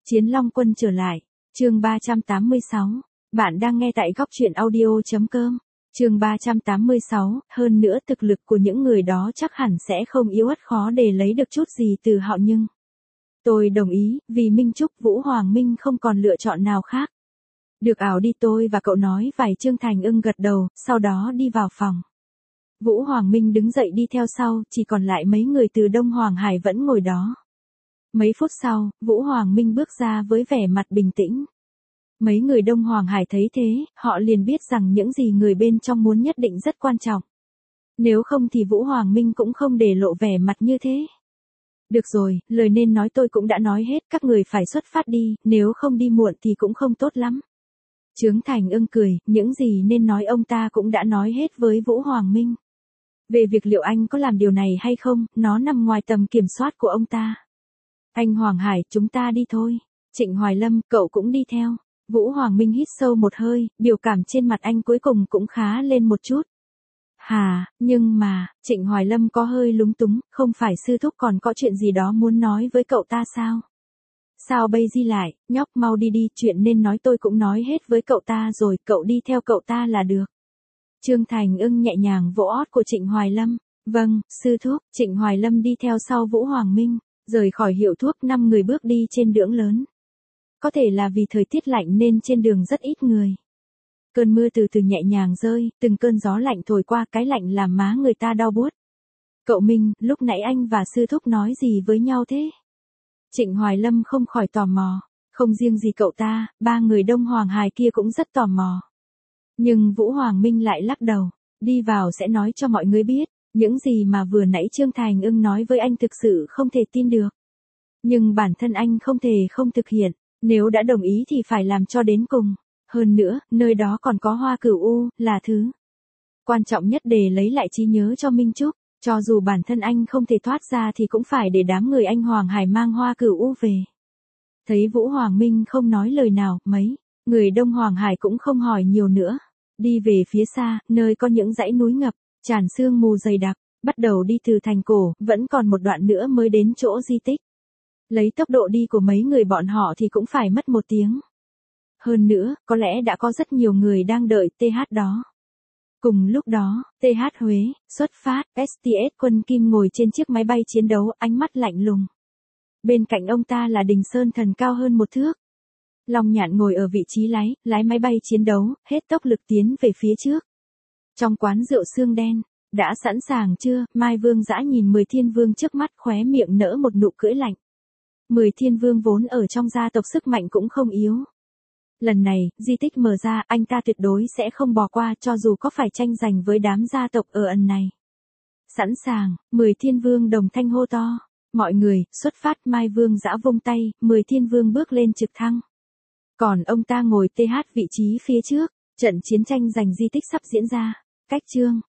Chiến Long Quân trở lại. Chương 386. Bạn đang nghe tại góc truyện audio.com. Chương 386, hơn nữa thực lực của những người đó chắc hẳn sẽ không yếu ớt khó để lấy được chút gì từ họ nhưng. Tôi đồng ý, vì Minh Trúc Vũ Hoàng Minh không còn lựa chọn nào khác. Được ảo đi, tôi và cậu nói vài. Trương Thành Ưng gật đầu, sau đó đi vào phòng. Vũ Hoàng Minh đứng dậy đi theo sau, chỉ còn lại mấy người từ Đông Hoàng Hải vẫn ngồi đó. Mấy phút sau, Vũ Hoàng Minh bước ra với vẻ mặt bình tĩnh. Mấy người Đông Hoàng Hải thấy thế, họ liền biết rằng những gì người bên trong muốn nhất định rất quan trọng. Nếu không thì Vũ Hoàng Minh cũng không để lộ vẻ mặt như thế. Được rồi, lời nên nói tôi cũng đã nói hết, các người phải xuất phát đi, nếu không đi muộn thì cũng không tốt lắm. Trương Thành Ưng cười, những gì nên nói ông ta cũng đã nói hết với Vũ Hoàng Minh. Về việc liệu anh có làm điều này hay không, nó nằm ngoài tầm kiểm soát của ông ta. Anh Hoàng Hải, chúng ta đi thôi. Trịnh Hoài Lâm, cậu cũng đi theo. Vũ Hoàng Minh hít sâu một hơi, biểu cảm trên mặt anh cuối cùng cũng khá lên một chút. Nhưng mà, Trịnh Hoài Lâm có hơi lúng túng, không phải sư thúc còn có chuyện gì đó muốn nói với cậu ta sao? Sao bây giờ lại, nhóc mau đi đi, chuyện nên nói tôi cũng nói hết với cậu ta rồi, cậu đi theo cậu ta là được. Trương Thành Ưng nhẹ nhàng vỗ ót của Trịnh Hoài Lâm. Vâng, sư thúc. Trịnh Hoài Lâm đi theo sau Vũ Hoàng Minh, rời khỏi hiệu thuốc. 5 người bước đi trên đường lớn. Có thể là vì thời tiết lạnh nên trên đường rất ít người. Cơn mưa từ từ nhẹ nhàng rơi, từng cơn gió lạnh thổi qua, cái lạnh làm má người ta đau buốt. Cậu Minh, lúc nãy anh và sư thúc nói gì với nhau thế? Trịnh Hoài Lâm không khỏi tò mò. Không riêng gì cậu ta, 3 người Đông Hoàng Hải kia cũng rất tò mò. Nhưng Vũ Hoàng Minh lại lắc đầu. Đi vào sẽ nói cho mọi người biết. Những gì mà vừa nãy Trương Thành Ưng nói với anh thực sự không thể tin được. Nhưng bản thân anh không thể không thực hiện. Nếu đã đồng ý thì phải làm cho đến cùng. Hơn nữa, nơi đó còn có Hoa Cửu U, là thứ quan trọng nhất để lấy lại trí nhớ cho Minh Trúc. Cho dù bản thân anh không thể thoát ra thì cũng phải để đám người anh Hoàng Hải mang Hoa Cửu U về. Thấy Vũ Hoàng Minh không nói lời nào, mấy người Đông Hoàng Hải cũng không hỏi nhiều nữa. Đi về phía xa, nơi có những dãy núi ngập, tràn sương mù dày đặc, bắt đầu đi từ thành cổ, vẫn còn một đoạn nữa mới đến chỗ di tích. Lấy tốc độ đi của mấy người bọn họ thì cũng phải mất 1 tiếng. Hơn nữa, có lẽ đã có rất nhiều người đang đợi TH đó. Cùng lúc đó, TH Huế, xuất phát, STS Quân Kim ngồi trên chiếc máy bay chiến đấu, ánh mắt lạnh lùng. Bên cạnh ông ta là Đình Sơn Thần cao hơn 1 thước. Long Nhạn ngồi ở vị trí lái máy bay chiến đấu, hết tốc lực tiến về phía trước. Trong quán rượu xương đen, đã sẵn sàng chưa? Mai Vương Dã nhìn 10 thiên vương trước mắt, khóe miệng nở một nụ cười lạnh. 10 thiên vương vốn ở trong gia tộc sức mạnh cũng không yếu. Lần này, di tích mở ra, anh ta tuyệt đối sẽ không bỏ qua cho dù có phải tranh giành với đám gia tộc ở ẩn này. Sẵn sàng, 10 thiên vương đồng thanh hô to. Mọi người, xuất phát. Mai Vương Dã vung tay, 10 thiên vương bước lên trực thăng. Còn ông ta ngồi TH vị trí phía trước, trận chiến tranh giành di tích sắp diễn ra. Cách Trương